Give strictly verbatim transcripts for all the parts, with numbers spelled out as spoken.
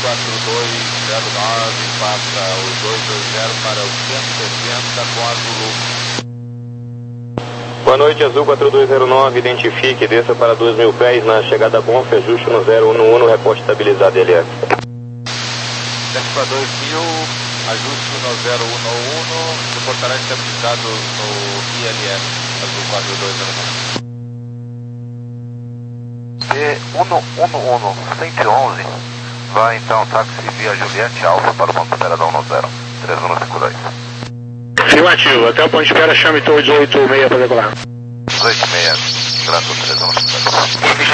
quatro dois zero nove, passa o dois dois zero para o cento e setenta com Azul. Boa noite, Azul quatro dois zero nove, identifique, desça para dois mil pés na chegada Bonf, ajuste no zero um um, reporte estabilizado L S. Desce para dois mil, ajuste no zero um um, reportará estabilizado no I L S, Azul quatro dois zero nove. C um um um, cento e onze, vai então táxi via Juliette Alfa para o ponto de espera da um zero, três um cinco dois. Afirmativo, até o ponto de espera, chame Torre dezoito seis para decolar. dezoito seis, graças três um cinco dois.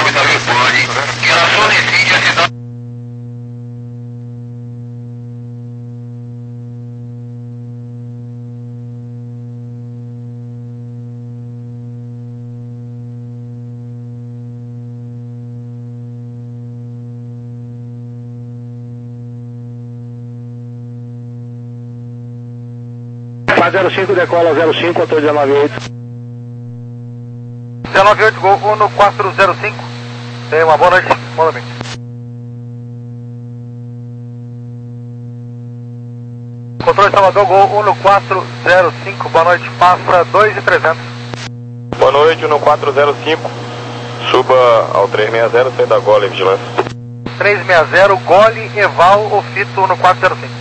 zero cinco, decola zero cinco, ator dezenove oito. dezenove oito, Gol um quatro zero cinco. Tenha uma boa noite, boa noite. Controle Salvador, Gol um quatro zero cinco, boa noite, passa dois mil e trezentos. Boa noite, um quatro zero cinco, suba ao três seis zero, saída da Gole, vigilância. três seis zero, Gole, Eval, Ofito um quatro zero cinco.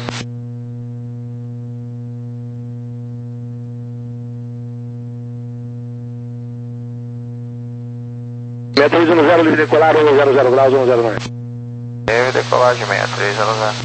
seis três um zero, livre decolar, um zero zero graus, um zero nove. Livre decolagem, seis três zero zero.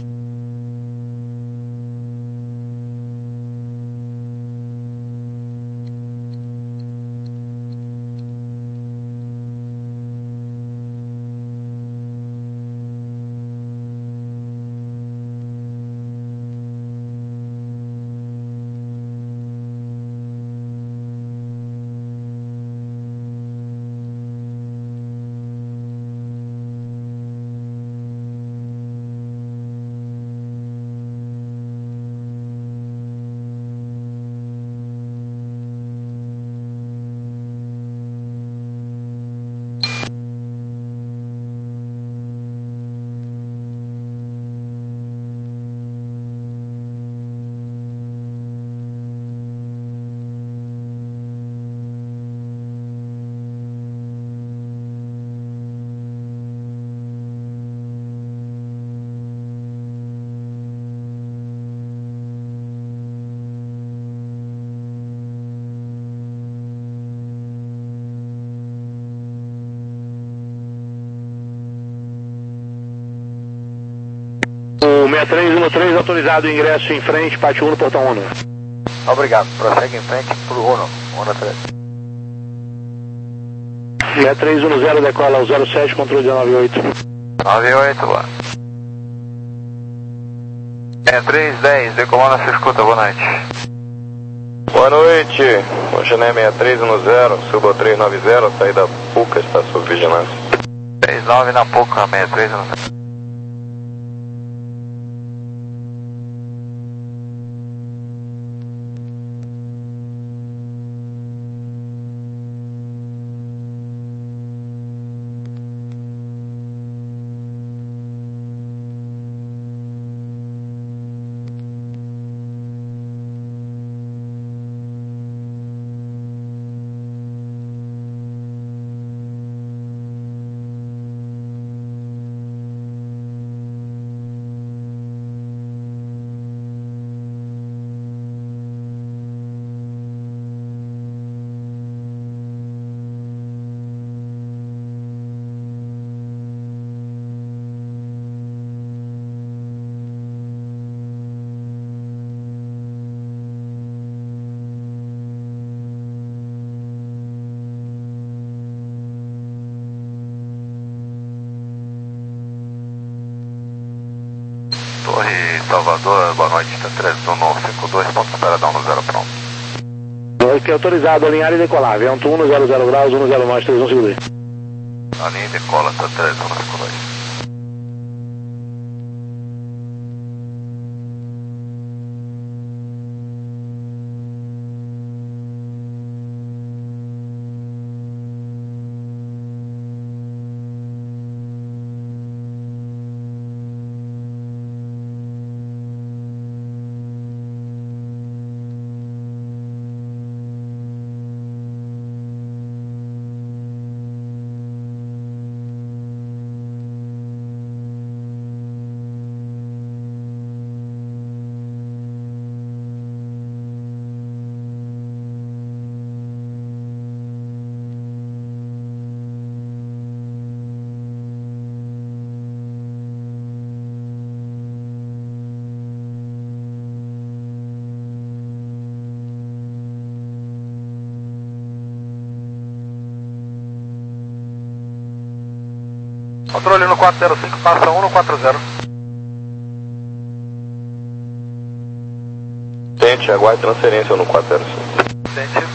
seis três um três, autorizado o ingresso em frente, parte um no portão um. Obrigado, prossegue em frente para o Uno, Uno três. seis três um zero, decola ao zero sete, controle dezenove oito. nove oito, boa. seis três dez, decolando na escuta, boa noite. Boa noite, Oxané seis três um zero, suba ao três nove zero, saída Puca, está sob vigilância. três nove na Puca, seis três um zero. Torre Salvador, boa noite, está três um cinco dois, ponto de espera, dá um zero pronto. Noite, autorizado, alinhar e decolar, vento um zero zero graus, um zero nove, três um cinco dois. Alinha e decola, está três um cinco dois. Controle no quatro zero cinco, passa um no quatro zero. Tente, aguarde transferência no quatro zero cinco. Tente.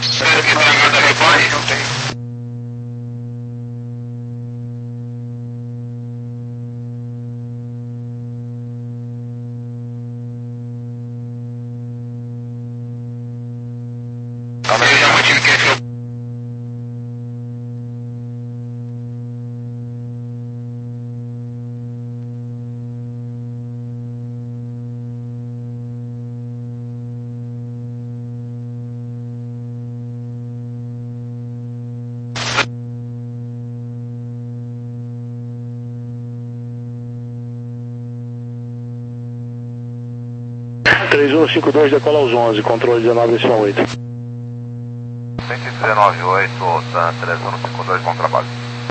três um cinco dois, decola aos onze, controle dezenove decimal oito. cento e dezenove, oito, três um cinco dois, bom trabalho.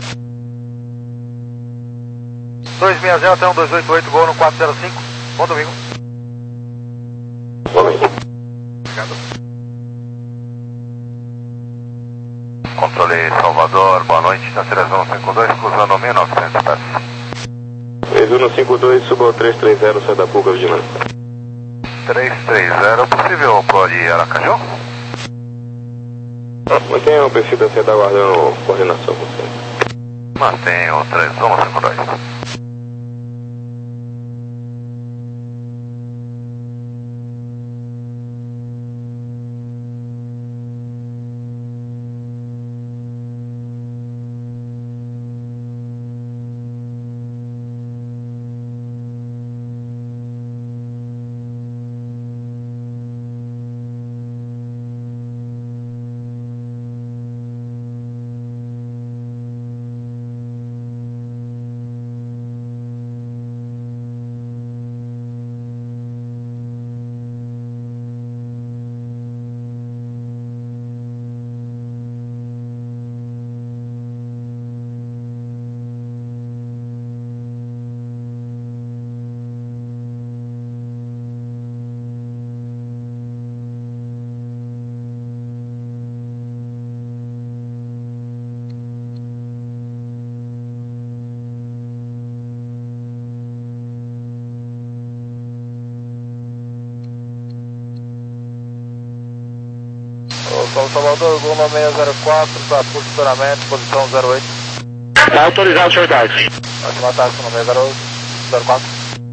dois seis zero até um dois oito oito, gol no quatro zero cinco, bom domingo. Bom domingo. Obrigado. Controle Salvador, boa noite, na três um cinco dois, cruzando mil e novecentos pés. três um cinco dois, suba ao três três zero, sai da Puca, vigilante. três três zero, possível Pro de Aracaju? Mantenha o perfil da seta aguardando coordenação com você. Mantenha o três um cinco dois. São Salvador, gol no seis zero quatro, está posicionamento, posição zero oito. Está autorizado, senhor táxi. Ótimo ataque no seis zero quatro.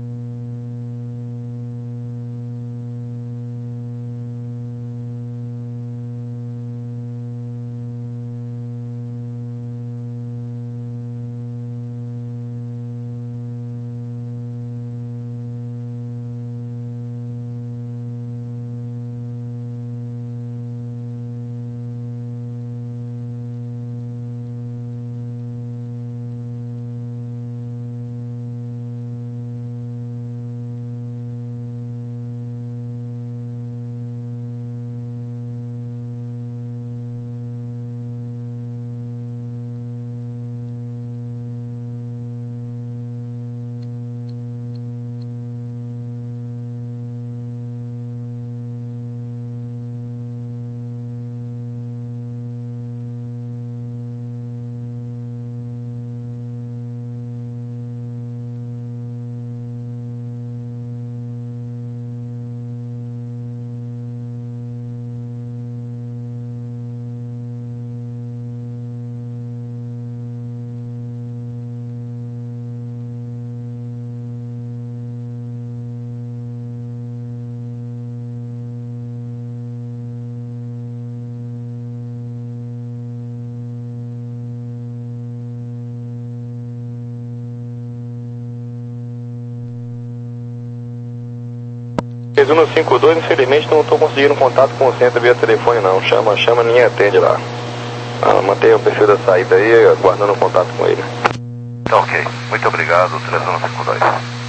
três um cinco dois, infelizmente não estou conseguindo contato com o centro via telefone não. Chama, chama, ninguém atende lá. Ah, mantenha o perfil da saída aí, aguardando contato com ele. Tá ok. Muito obrigado, três um cinco dois.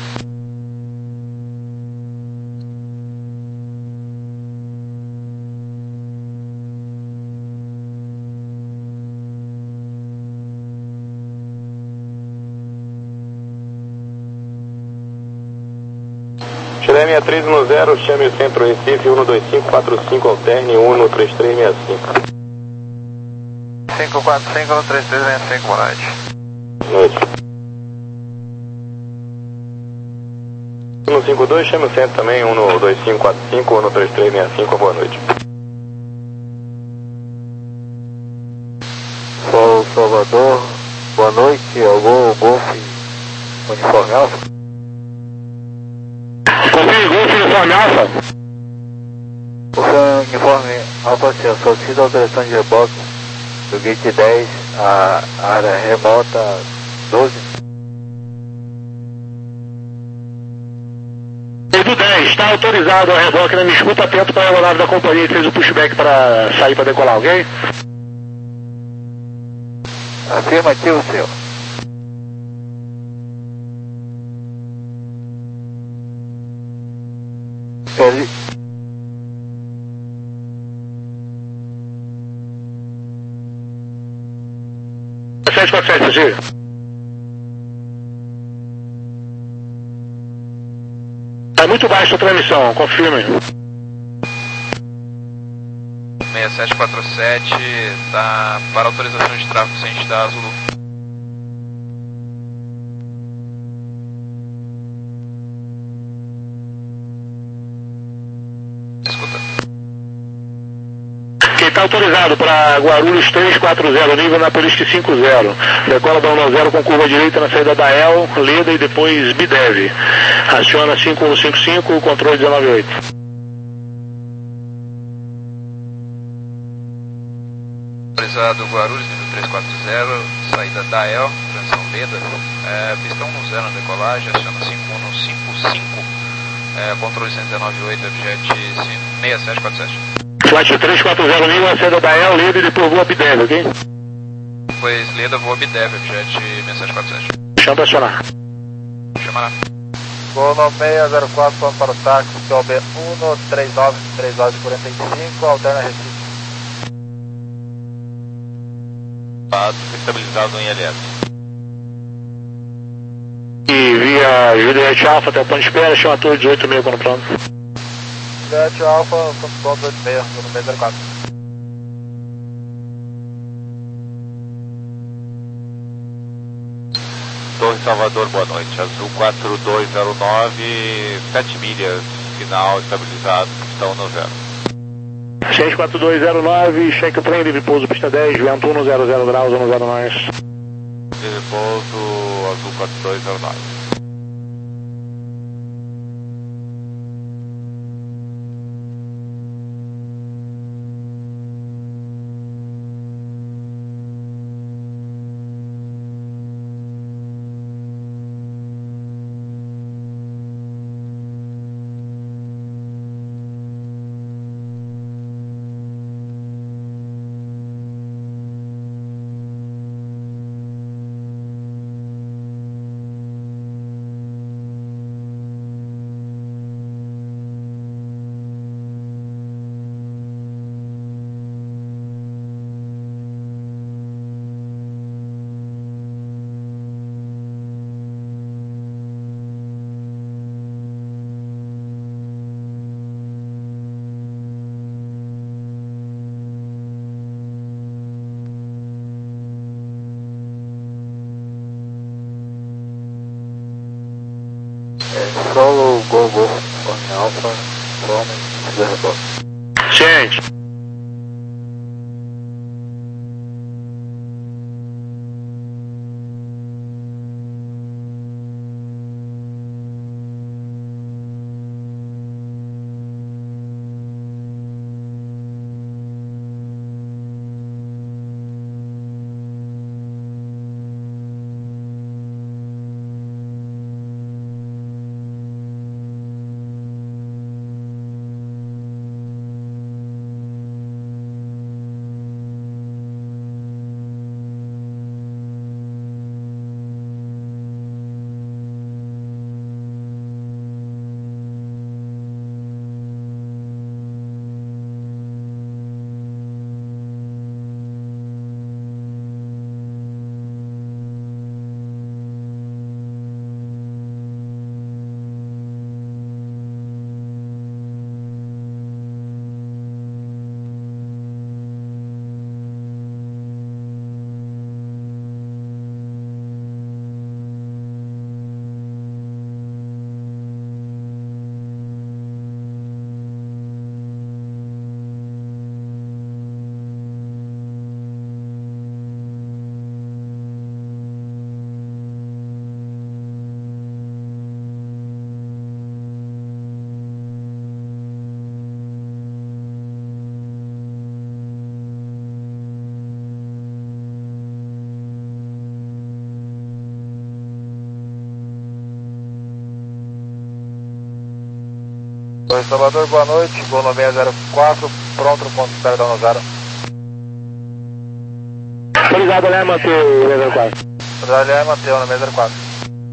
Chile três um zero, chame o centro Recife, um dois cinco quatro cinco, alterne um três três seis cinco. cinco quatro cinco, um três três seis cinco, boa noite. Boa noite. um cinco dois, chame o centro também, um no dois cinco quatro cinco, um no três três seis cinco, boa noite. Sou Salvador, boa noite, algum Golfe Uniforme Alfa? Confirme, Golfe Uniforme Alfa. Golfe Uniforme Alfa, se associa à alteração de reboque do gate dez, a área remota doze. Do dez, está autorizado a reboque, né? Me escuta atento para a aeronave da companhia que fez o pushback para sair para decolar, ok? Afirmativo, senhor. Feliz. sete quatro sete, diga. Está muito baixo a transmissão, confirme. seis sete quatro sete, tá para autorização de tráfego ciente da Zulu. Escuta. Quem está autorizado para Guarulhos três quatro zero, nível na Peliste cinco zero. Decola da um zero com curva direita na saída da El, Leda e depois Bidev. Aciona cinco um cinco cinco, controle dezenove oito. Autorizado Guarulhos, nível três quatro zero, saída da El, transição Leda, é, pista um no zero na decolagem, aciona cinco um no cinco cinco, é, controle cento e dezenove oito, objet seis sete quatro sete. Flight três quatro zero, nível na saída da El, Leda e depois voa Bidev, ok? Depois Leda voa Bidev, objet seis sete quatro sete. Chama para acionar. Chama lá. Gol no seis zero quatro, vamos para o táxi, T O B um três nove três nove quarenta e cinco, alterna Recife. Estabilizado em L S. E via Juliette Alpha até o ponto de espera, chama a torre dezoito e meio quando pronto. Juliette Alpha, ponto ponto oito seis, no seis zero quatro. Torre Salvador, boa noite. Azul quatro dois zero nove, sete milhas, final estabilizado, pistão no zero. seis quatro dois zero nove, cheque o trem, livre pouso, pista dez, vento um no zero zero graus, um zero nós. Livre pouso, Azul quatro dois zero nove. Solo Go Go Uniforme Alpha, Homem de reboque. Gente. Oi, Salvador, boa noite. Gol no seis zero quatro, pronto no ponto de espera da um zero. Autorizado, né, Mateu, seis zero quatro. Autorizado, né, Mateu, no seis zero quatro.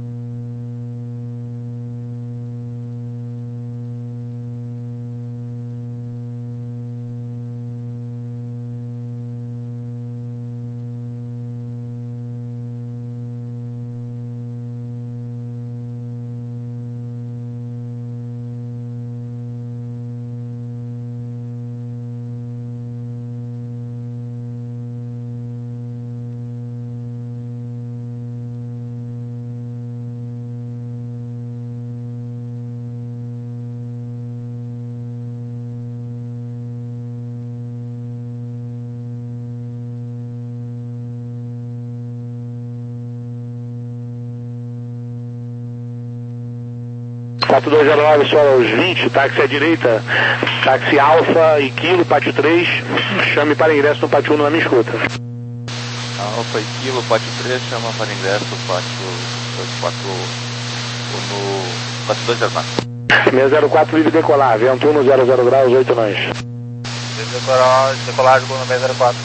quatro dois zero nove, só aos vinte, táxi à direita, táxi Alfa e Kilo, pátio três, chame para ingresso no pátio um na minha escuta. Alfa e Kilo, pátio três, chama para ingresso no pátio quatro, no pátio dois zero quatro. seis zero quatro, livre decolar, vento um no zero zero graus, oito nós. Livre decolar, decolagem no seis zero quatro.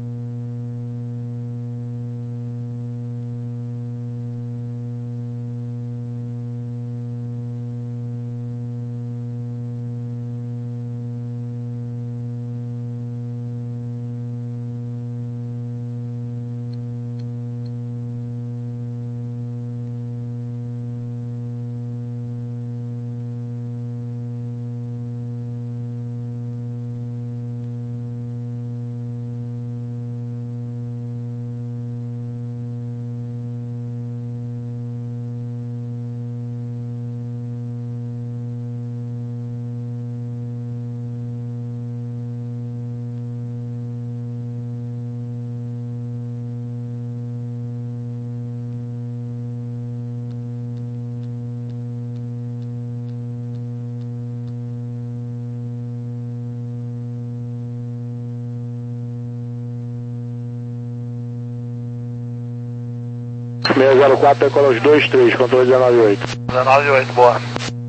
seis zero quatro, decola os dois três, controle dezenove oito. dezenove oito, boa.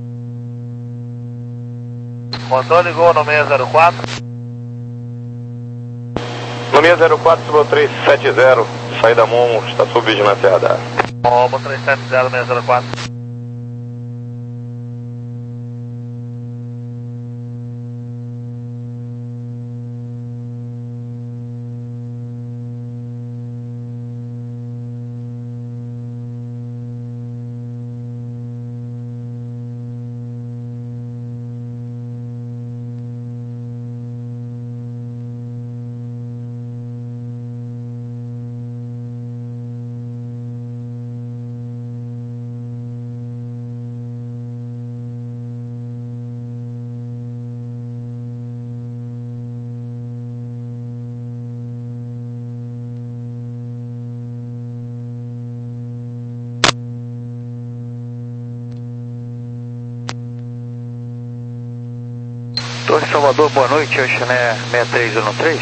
Controle gol no seis zero quatro. No seis zero quatro, subiu três sete zero, saída Momo, está sob vigilância radar. Momo três sete zero, seis zero quatro. Torre Salvador, boa noite, Oxané seis três um três.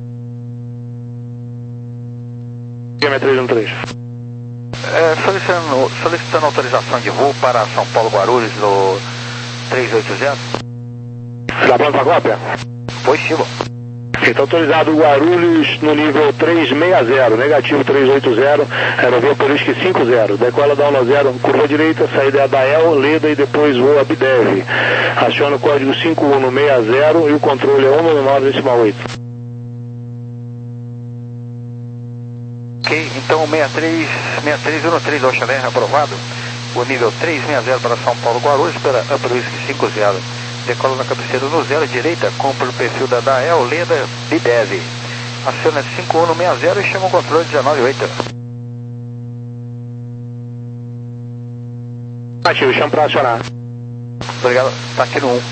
seis três um três. É, solicitando, solicitando autorização de voo para São Paulo Guarulhos no três oito zero. Está pronto para a cópia? Positivo. Está autorizado Guarulhos no nível trezentos e sessenta, negativo trezentos e oitenta, aerovia Polisque cinco zero, decola da um zero, curva direita, saída é a Dael, Leda e depois voa Bidev. Aciona o código cinco um no sessenta e o controle é um nove oito. Ok, então seis três seis três um três, Oxané, aprovado. O nível trezentos e sessenta para São Paulo Guarulhos pela Upper Whisky cinco zero. Decola na cabeceira no zero, direita, compra o perfil da Dael, Leda, Bidev. Aciona cinco um no sessenta e chama o controle dezenove oito. Ativo, chama para acionar. Obrigado, tá aqui no um.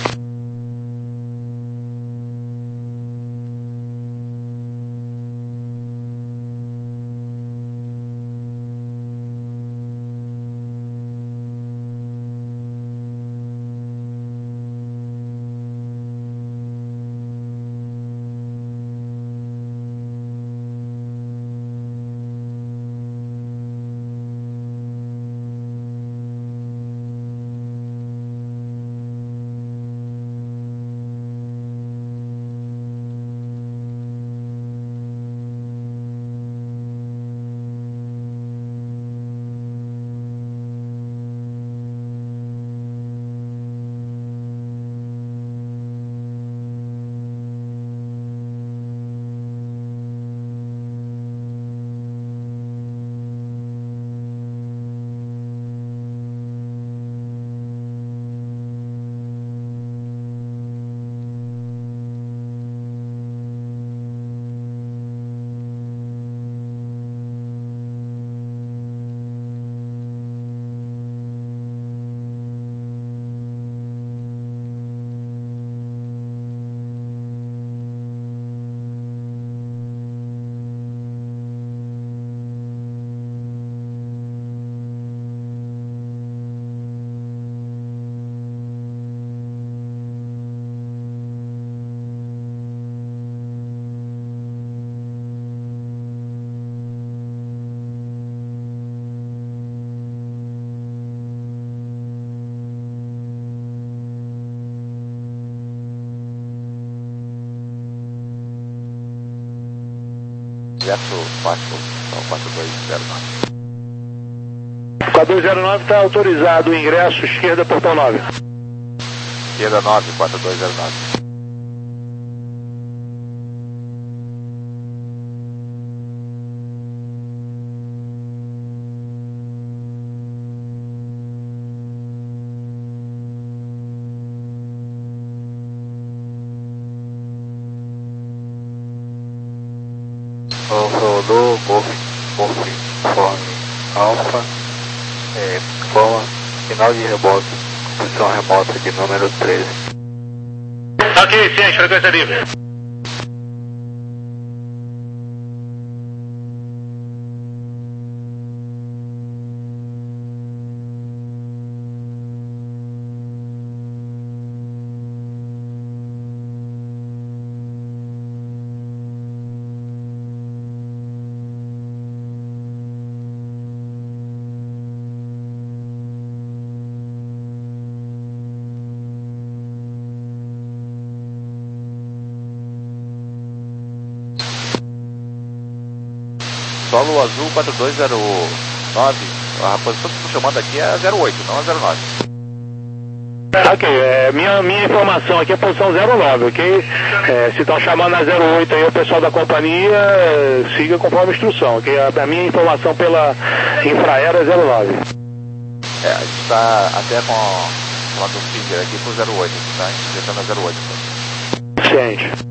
ingresso Pátio quatro dois zero nove. quatro dois zero nove está autorizado o ingresso esquerda portão nove. Esquerda nove, quatro dois zero nove. Rodou, Golf, Golf, Conforme Alfa, é, forma, final de reboque, posição remota de número treze. Ok, ciente, frequência livre. Solo azul quatro dois zero nove, a posição que estou chamando aqui é a zero oito, não a zero nove. Ok, é, minha, minha informação aqui é posição zero nove, ok? É, se estão chamando a zero oito aí o pessoal da companhia, é, siga conforme a instrução, ok? A, a minha informação pela infraero é zero nove. É, a gente está até com falando do finger aqui pro zero oito, tá? Injetando a zero oito. Ciente.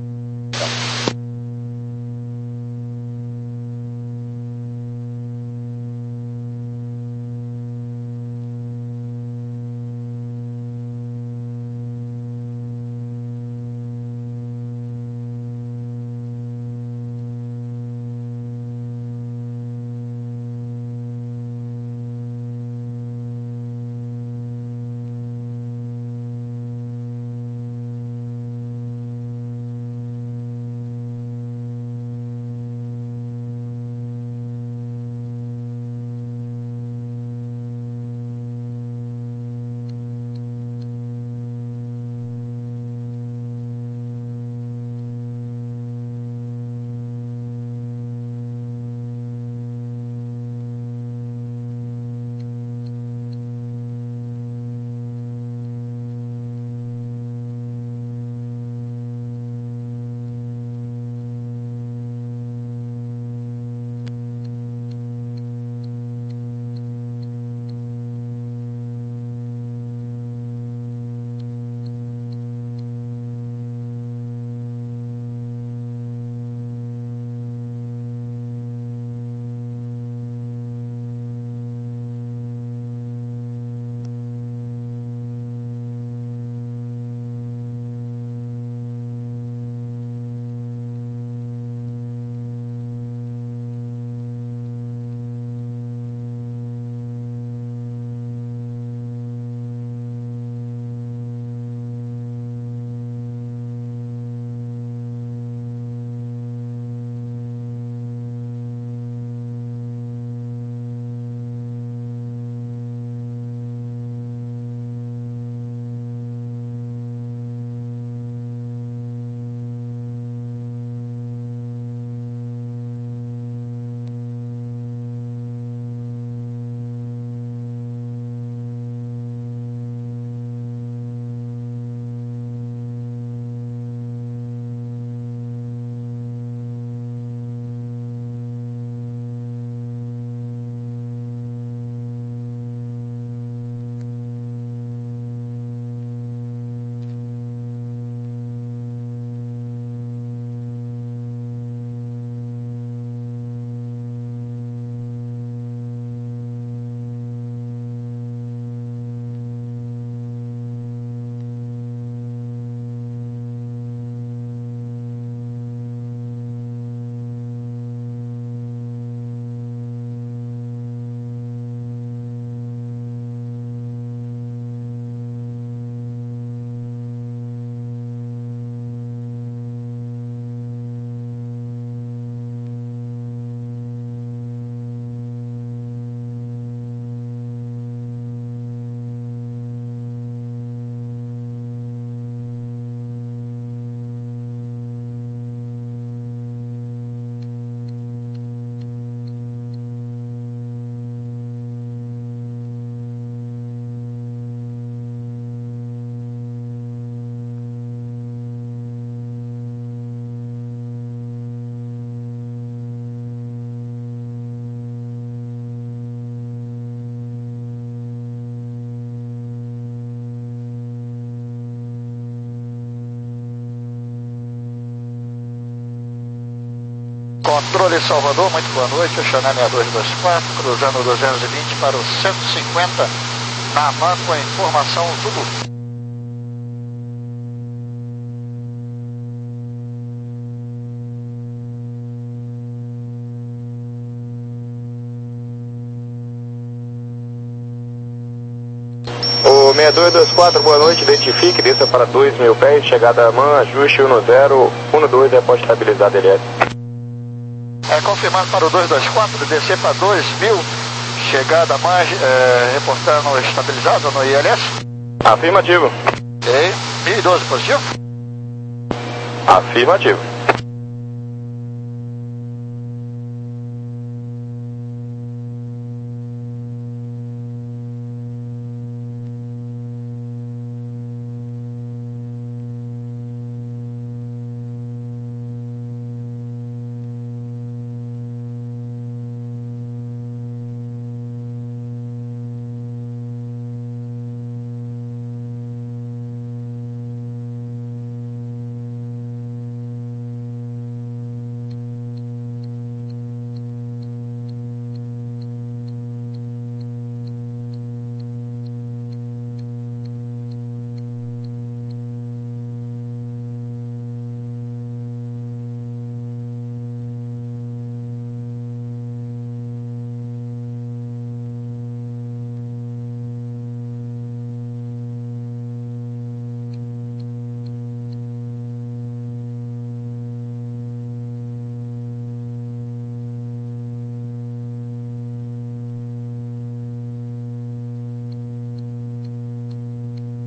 Controle Salvador, muito boa noite, Oxaná seis dois dois quatro, cruzando duzentos e vinte para o cento e cinquenta, na van com a informação Zulu. O seis dois dois quatro, boa noite, identifique, desça para dois mil pés, chegada a man, ajuste um zero um dois, é pode estabilizar D L S. É, confirmando para o dois dois quatro, descer para dois mil, chegada a man, é, reportando estabilizado no I L S. Afirmativo. Ok, mil e doze positivo. Afirmativo.